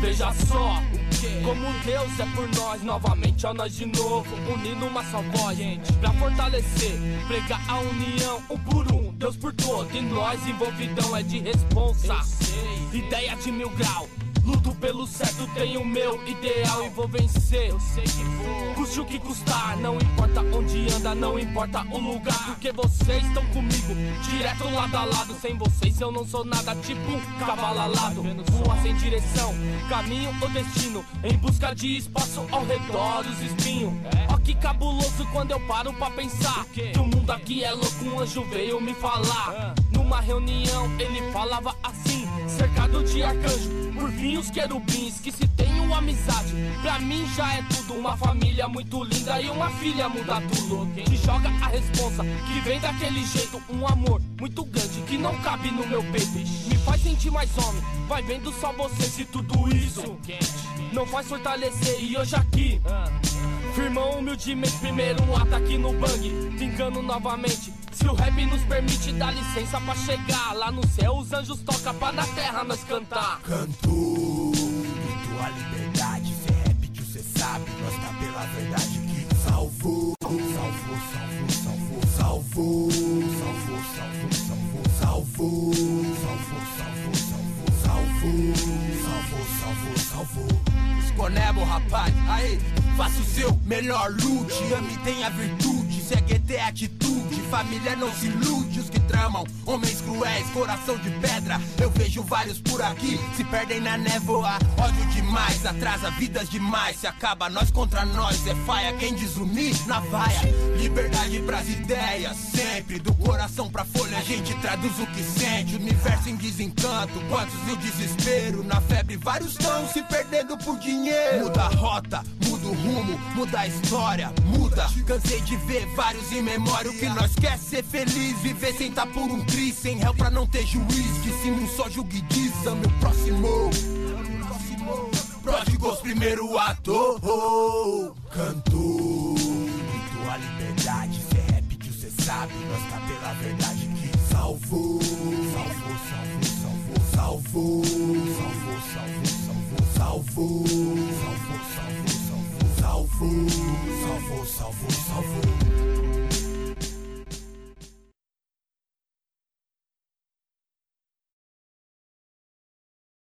veja só como Deus é por nós, novamente é nós de novo, unindo uma só voz, pra fortalecer, pregar a união, um por um, Deus por todo, e nós envolvidão é de responsa, ideia de 1000 graus. Luto pelo certo, tenho meu ideal e vou vencer. Eu sei que vou, custe o que custar. Não importa onde anda, não importa o lugar, porque vocês estão comigo, direto lado a lado. Sem vocês eu não sou nada, tipo um cavalo alado. Rua sem direção, caminho ou destino, em busca de espaço ao redor dos espinhos. Ó que cabuloso quando eu paro pra pensar que o mundo aqui é louco, um anjo veio me falar. Numa reunião ele falava assim, cercado de arcanjo, por fim os querubins, que se tenho amizade, pra mim já é tudo. Uma família muito linda e uma filha muda tudo. Te joga a responsa, que vem daquele jeito, um amor muito grande que não cabe no meu peito. Me faz sentir mais homem, vai vendo só você se tudo isso não faz fortalecer. E hoje aqui, firmão humildemente, primeiro um ataque no bang, vingando novamente. Se o rap nos permite, dá licença pra chegar lá no céu, os anjos tocam pra na terra nós cantar. Cantor, tua liberdade, cê rap que cê sabe, nós tá pela verdade que salvou, salvou, salvou, salvou, salvou, salvou, salvou, salvou, salvou, salvou, salvou, salvou, salvou, salvou. Esconebo, rapaz, aí, faça o seu melhor loot, ame, tenha virtude, segue ter atitude, família não se ilude, os que tramam, homens cruéis, coração de pedra, eu vejo vários por aqui, se perdem na névoa, ódio demais, atrasa vidas demais, se acaba nós contra nós, é faia, quem desunir, na vaia, liberdade pras ideias, sempre, do coração pra folha, a gente traduz o que sente, universo em desencanto, quantos no desespero, na febre, vários estão se perdendo por dinheiro, muda a rota, muda o rumo, muda a história, muda, cansei de ver vários em memória, o que nós quer ser feliz, viver sem tá por um triz, sem réu pra não ter juiz, que se um só julgue diz, meu próximo, pródigos primeiro ator, cantor, tua liberdade, cê rap que cê sabe, nós tá pela verdade que salvou, salvou, salvou, salvou, salvou, salvou, salvou, salvou, salvou, salvou, salvou.